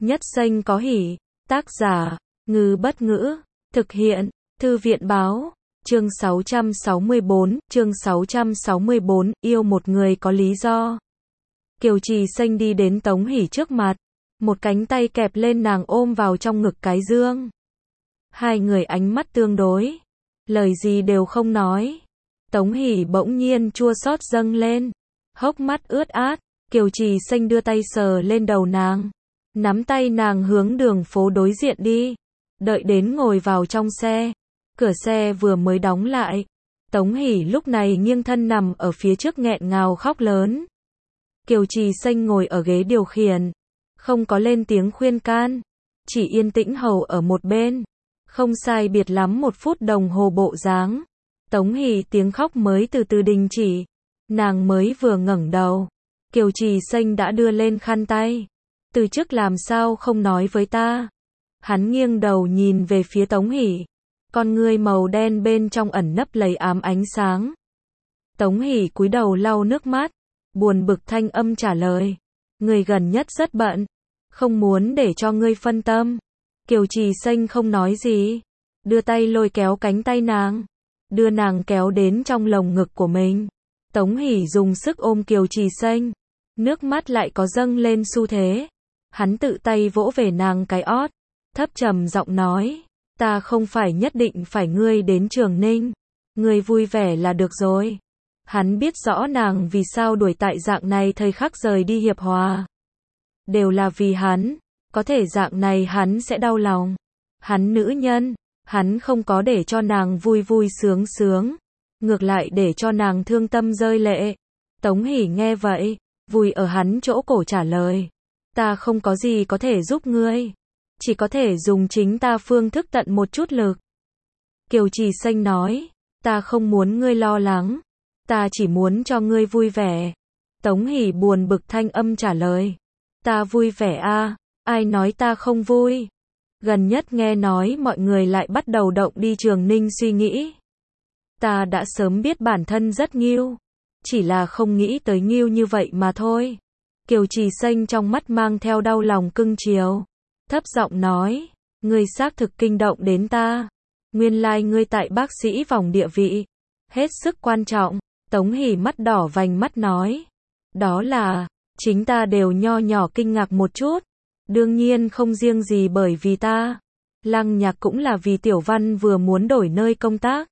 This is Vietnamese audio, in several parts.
Nhất xanh có hỉ. Tác giả, Ngư Bất Ngữ. Thực hiện, Thư viện Báo. Chương 664, yêu một người có lý do. Kiều Trì Xanh đi đến Tống Hỷ trước mặt, một cánh tay kẹp lên nàng ôm vào trong ngực cái dương. Hai người ánh mắt tương đối, lời gì đều không nói. Tống Hỷ bỗng nhiên chua xót dâng lên, hốc mắt ướt át. Kiều Trì Xanh đưa tay sờ lên đầu nàng, nắm tay nàng hướng đường phố đối diện đi. Đợi đến ngồi vào trong xe, cửa xe vừa mới đóng lại, Tống Hỷ lúc này nghiêng thân nằm ở phía trước nghẹn ngào khóc lớn. Kiều Trì Xanh ngồi ở ghế điều khiển, không có lên tiếng khuyên can, chỉ yên tĩnh hầu ở một bên. Không sai biệt lắm 1 phút đồng hồ bộ dáng, Tống Hỷ tiếng khóc mới từ từ đình chỉ. Nàng mới vừa ngẩng đầu, Kiều Trì Xanh đã đưa lên khăn tay. Từ trước làm sao không nói với ta? Hắn nghiêng đầu nhìn về phía Tống Hỷ, con ngươi màu đen bên trong ẩn nấp lấy ám ánh sáng. Tống Hỷ cúi đầu lau nước mắt, buồn bực thanh âm trả lời, người gần nhất rất bận, không muốn để cho ngươi phân tâm. Kiều Trì Xanh không nói gì, đưa tay lôi kéo cánh tay nàng, đưa nàng kéo đến trong lồng ngực của mình. Tống Hỷ dùng sức ôm Kiều Trì Xanh, nước mắt lại có dâng lên xu thế. Hắn tự tay vỗ về nàng cái ót, thấp trầm giọng nói, ta không phải nhất định phải ngươi đến Trường Ninh, ngươi vui vẻ là được rồi. Hắn biết rõ nàng vì sao đuổi tại dạng này thời khắc rời đi Hiệp Hòa. Đều là vì hắn, có thể dạng này hắn sẽ đau lòng. Hắn nữ nhân, hắn không có để cho nàng vui vui sướng sướng, ngược lại để cho nàng thương tâm rơi lệ. Tống Hỷ nghe vậy, vùi ở hắn chỗ cổ trả lời, ta không có gì có thể giúp ngươi, chỉ có thể dùng chính ta phương thức tận một chút lực. Kiều Trì Xanh nói, ta không muốn ngươi lo lắng, ta chỉ muốn cho ngươi vui vẻ. Tống Hỷ buồn bực thanh âm trả lời, ta vui vẻ a, ai nói ta không vui? Gần nhất nghe nói mọi người lại bắt đầu động đi Trường Ninh suy nghĩ. Ta đã sớm biết bản thân rất nghiêu, chỉ là không nghĩ tới nghiêu như vậy mà thôi. Kiều Trì Xanh trong mắt mang theo đau lòng cưng chiều, thấp giọng nói, ngươi xác thực kinh động đến ta. Nguyên lai ngươi tại bác sĩ vòng địa vị hết sức quan trọng. Tống Hỷ mắt đỏ vành mắt nói, đó là, chính ta đều nho nhỏ kinh ngạc một chút. Đương nhiên không riêng gì bởi vì ta, Lăng Nhạc cũng là vì Tiểu Văn vừa muốn đổi nơi công tác.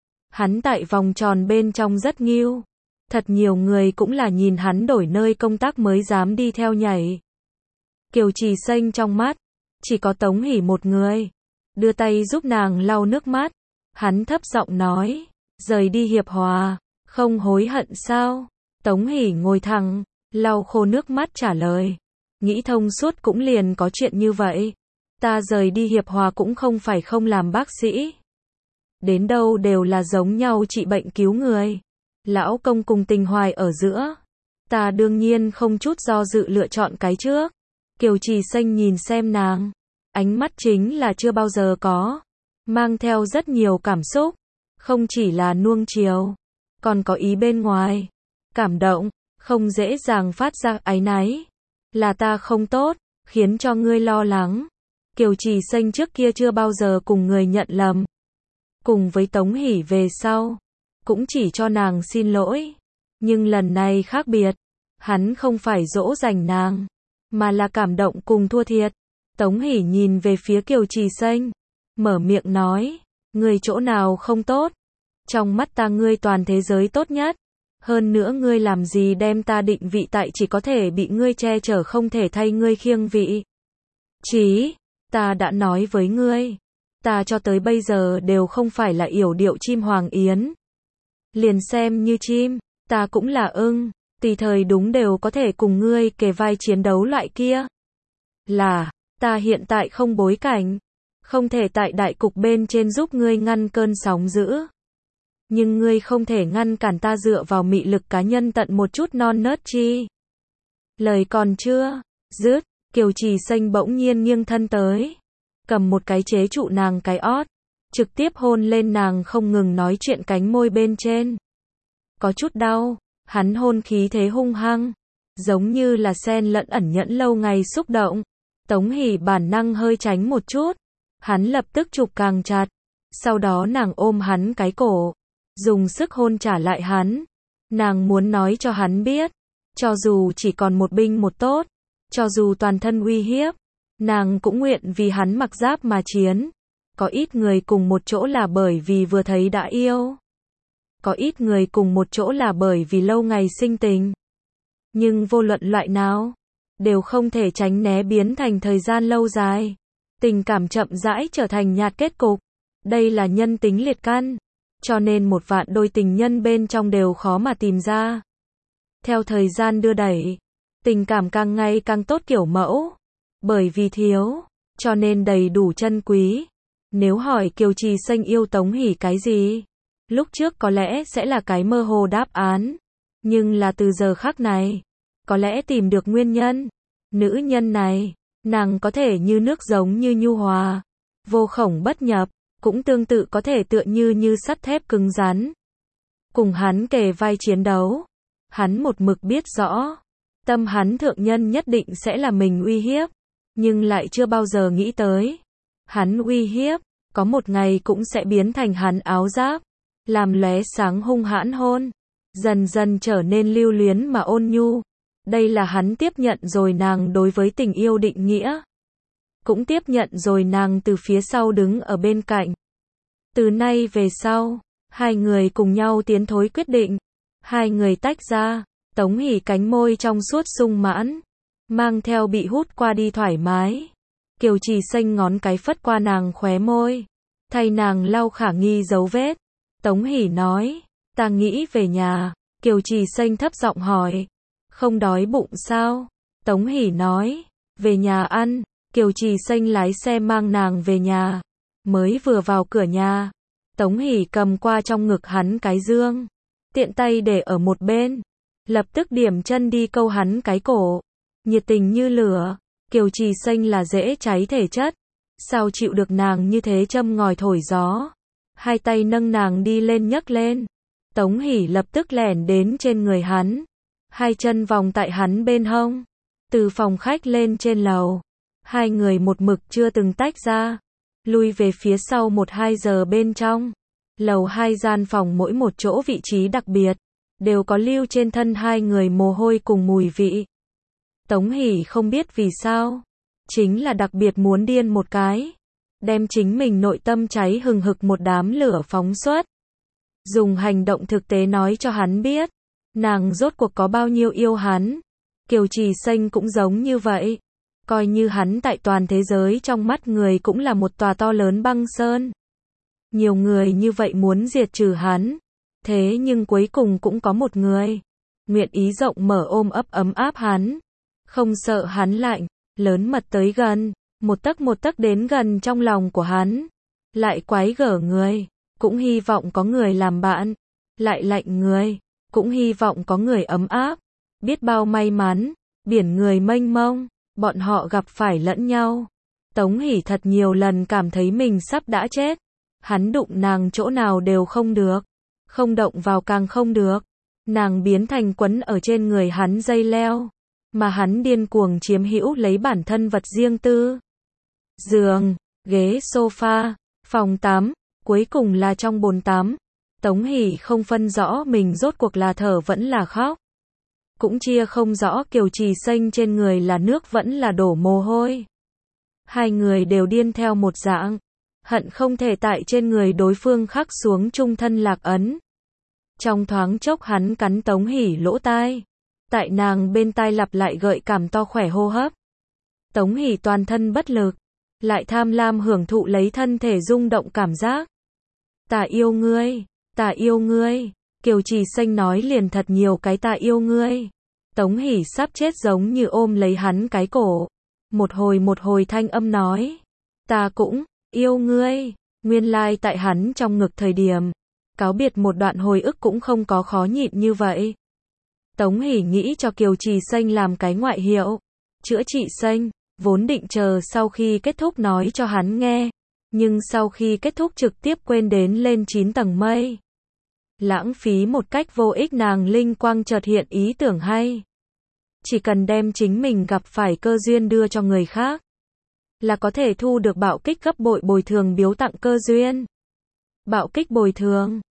Hắn tại vòng tròn bên trong rất nghiêu, thật nhiều người cũng là nhìn hắn đổi nơi công tác mới dám đi theo nhảy. Kiều Trì Xanh trong mắt, chỉ có Tống Hỷ một người, đưa tay giúp nàng lau nước mắt. Hắn thấp giọng nói, rời đi Hiệp Hòa, không hối hận sao? Tống Hỷ ngồi thẳng, lau khô nước mắt trả lời, nghĩ thông suốt cũng liền có chuyện như vậy. Ta rời đi Hiệp Hòa cũng không phải không làm bác sĩ. Đến đâu đều là giống nhau trị bệnh cứu người. Lão công cùng tình hoài ở giữa, ta đương nhiên không chút do dự lựa chọn cái trước. Kiều Trì Xanh nhìn xem nàng, ánh mắt chính là chưa bao giờ có, mang theo rất nhiều cảm xúc, không chỉ là nuông chiều, còn có ý bên ngoài, cảm động, không dễ dàng phát ra áy náy. Là ta không tốt, khiến cho ngươi lo lắng. Kiều Trì Xanh trước kia chưa bao giờ cùng người nhận lầm. Cùng với Tống Hỷ về sau, cũng chỉ cho nàng xin lỗi. Nhưng lần này khác biệt, hắn không phải dỗ dành nàng, mà là cảm động cùng thua thiệt. Tống Hỷ nhìn về phía Kiều Trì Xanh, mở miệng nói, ngươi chỗ nào không tốt? Trong mắt ta ngươi toàn thế giới tốt nhất. Hơn nữa ngươi làm gì đem ta định vị tại chỉ có thể bị ngươi che chở không thể thay ngươi khiêng vị trí. Ta đã nói với ngươi, ta cho tới bây giờ đều không phải là yểu điệu chim hoàng yến. Liền xem như chim, ta cũng là ưng, tùy thời đúng đều có thể cùng ngươi kề vai chiến đấu loại kia. Là, ta hiện tại không bối cảnh, không thể tại đại cục bên trên giúp ngươi ngăn cơn sóng dữ. Nhưng ngươi không thể ngăn cản ta dựa vào mị lực cá nhân tận một chút non nớt chi. Lời còn chưa dứt, Kiều Trì Xanh bỗng nhiên nghiêng thân tới, cầm một cái chế trụ nàng cái ót, trực tiếp hôn lên nàng không ngừng nói chuyện cánh môi bên trên. Có chút đau, hắn hôn khí thế hung hăng, giống như là xen lẫn ẩn nhẫn lâu ngày xúc động. Tống Hỷ bản năng hơi tránh một chút, hắn lập tức chụp càng chặt, sau đó nàng ôm hắn cái cổ, dùng sức hôn trả lại hắn. Nàng muốn nói cho hắn biết, cho dù chỉ còn một binh một tốt, cho dù toàn thân uy hiếp, nàng cũng nguyện vì hắn mặc giáp mà chiến. Có ít người cùng một chỗ là bởi vì vừa thấy đã yêu. Có ít người cùng một chỗ là bởi vì lâu ngày sinh tình. Nhưng vô luận loại nào, đều không thể tránh né biến thành thời gian lâu dài. Tình cảm chậm rãi trở thành nhạt kết cục. Đây là nhân tính liệt căn, cho nên một vạn đôi tình nhân bên trong đều khó mà tìm ra. Theo thời gian đưa đẩy, tình cảm càng ngày càng tốt kiểu mẫu. Bởi vì thiếu, cho nên đầy đủ chân quý. Nếu hỏi Kiều Trì Xanh yêu Tống Hỷ cái gì? Lúc trước có lẽ sẽ là cái mơ hồ đáp án. Nhưng là từ giờ khắc này, có lẽ tìm được nguyên nhân. Nữ nhân này, nàng có thể như nước giống như nhu hòa, vô khổng bất nhập, cũng tương tự có thể tựa như sắt thép cứng rắn. Cùng hắn kề vai chiến đấu, hắn một mực biết rõ, tâm hắn thượng nhân nhất định sẽ là mình uy hiếp, nhưng lại chưa bao giờ nghĩ tới. Hắn uy hiếp, có một ngày cũng sẽ biến thành hắn áo giáp, làm lóe sáng hung hãn hôn, dần dần trở nên lưu luyến mà ôn nhu. Đây là hắn tiếp nhận rồi nàng đối với tình yêu định nghĩa. Cũng tiếp nhận rồi nàng từ phía sau đứng ở bên cạnh. Từ nay về sau, hai người cùng nhau tiến thối quyết định. Hai người tách ra, Tống Hỷ cánh môi trong suốt sung mãn, mang theo bị hút qua đi thoải mái. Kiều Trì Xanh ngón cái phất qua nàng khóe môi, thay nàng lau khả nghi dấu vết. Tống Hỷ nói, ta nghĩ về nhà. Kiều Trì Xanh thấp giọng hỏi, không đói bụng sao? Tống Hỷ nói, về nhà ăn. Kiều Trì Xanh lái xe mang nàng về nhà. Mới vừa vào cửa nhà, Tống Hỷ cầm qua trong ngực hắn cái dương, tiện tay để ở một bên, lập tức điểm chân đi câu hắn cái cổ, nhiệt tình như lửa. Kiều Trì Xanh là dễ cháy thể chất, sao chịu được nàng như thế châm ngòi thổi gió. Hai tay nâng nàng đi lên nhấc lên. Tống Hỷ lập tức lẻn đến trên người hắn, hai chân vòng tại hắn bên hông, từ phòng khách lên trên lầu. Hai người một mực chưa từng tách ra, lui về phía sau 1-2 giờ bên trong. Lầu 2 gian phòng mỗi một chỗ vị trí đặc biệt, đều có lưu trên thân hai người mồ hôi cùng mùi vị. Tống Hỷ không biết vì sao, chính là đặc biệt muốn điên một cái, đem chính mình nội tâm cháy hừng hực một đám lửa phóng xuất. Dùng hành động thực tế nói cho hắn biết, nàng rốt cuộc có bao nhiêu yêu hắn. Kiều Trì Xanh cũng giống như vậy. Coi như hắn tại toàn thế giới trong mắt người cũng là một tòa to lớn băng sơn. Nhiều người như vậy muốn diệt trừ hắn. Thế nhưng cuối cùng cũng có một người nguyện ý rộng mở ôm ấp ấm áp hắn. Không sợ hắn lạnh, lớn mật tới gần, một tấc đến gần trong lòng của hắn. Lại quái gở người, cũng hy vọng có người làm bạn. Lại lạnh người, cũng hy vọng có người ấm áp. Biết bao may mắn, biển người mênh mông, bọn họ gặp phải lẫn nhau. Tống Hỷ thật nhiều lần cảm thấy mình sắp đã chết. Hắn đụng nàng chỗ nào đều không được, không động vào càng không được. Nàng biến thành quấn ở trên người hắn dây leo, mà hắn điên cuồng chiếm hữu lấy bản thân vật riêng tư. Giường, ghế sofa, phòng tắm, cuối cùng là trong bồn tắm. Tống Hỷ không phân rõ mình rốt cuộc là thở vẫn là khóc. Cũng chia không rõ Kiều Trì Xanh trên người là nước vẫn là đổ mồ hôi. Hai người đều điên theo một dạng, hận không thể tại trên người đối phương khắc xuống chung thân lạc ấn. Trong thoáng chốc hắn cắn Tống Hỷ lỗ tai, tại nàng bên tai lặp lại gợi cảm to khỏe hô hấp. Tống Hỷ toàn thân bất lực, lại tham lam hưởng thụ lấy thân thể rung động cảm giác. Ta yêu ngươi, ta yêu ngươi. Kiều Trì Xanh nói liền thật nhiều cái ta yêu ngươi. Tống Hỷ sắp chết giống như ôm lấy hắn cái cổ. Một hồi thanh âm nói, ta cũng yêu ngươi. Nguyên lai tại hắn trong ngực thời điểm cáo biệt một đoạn hồi ức cũng không có khó nhịn như vậy. Tống Hỷ nghĩ cho Kiều Trì Xanh làm cái ngoại hiệu, chữa trị xanh, vốn định chờ sau khi kết thúc nói cho hắn nghe, nhưng sau khi kết thúc trực tiếp quên đến lên 9 tầng mây. Lãng phí một cách vô ích. Nàng linh quang chợt hiện ý tưởng hay. Chỉ cần đem chính mình gặp phải cơ duyên đưa cho người khác, là có thể thu được bạo kích gấp bội bồi thường biếu tặng cơ duyên. Bạo kích bồi thường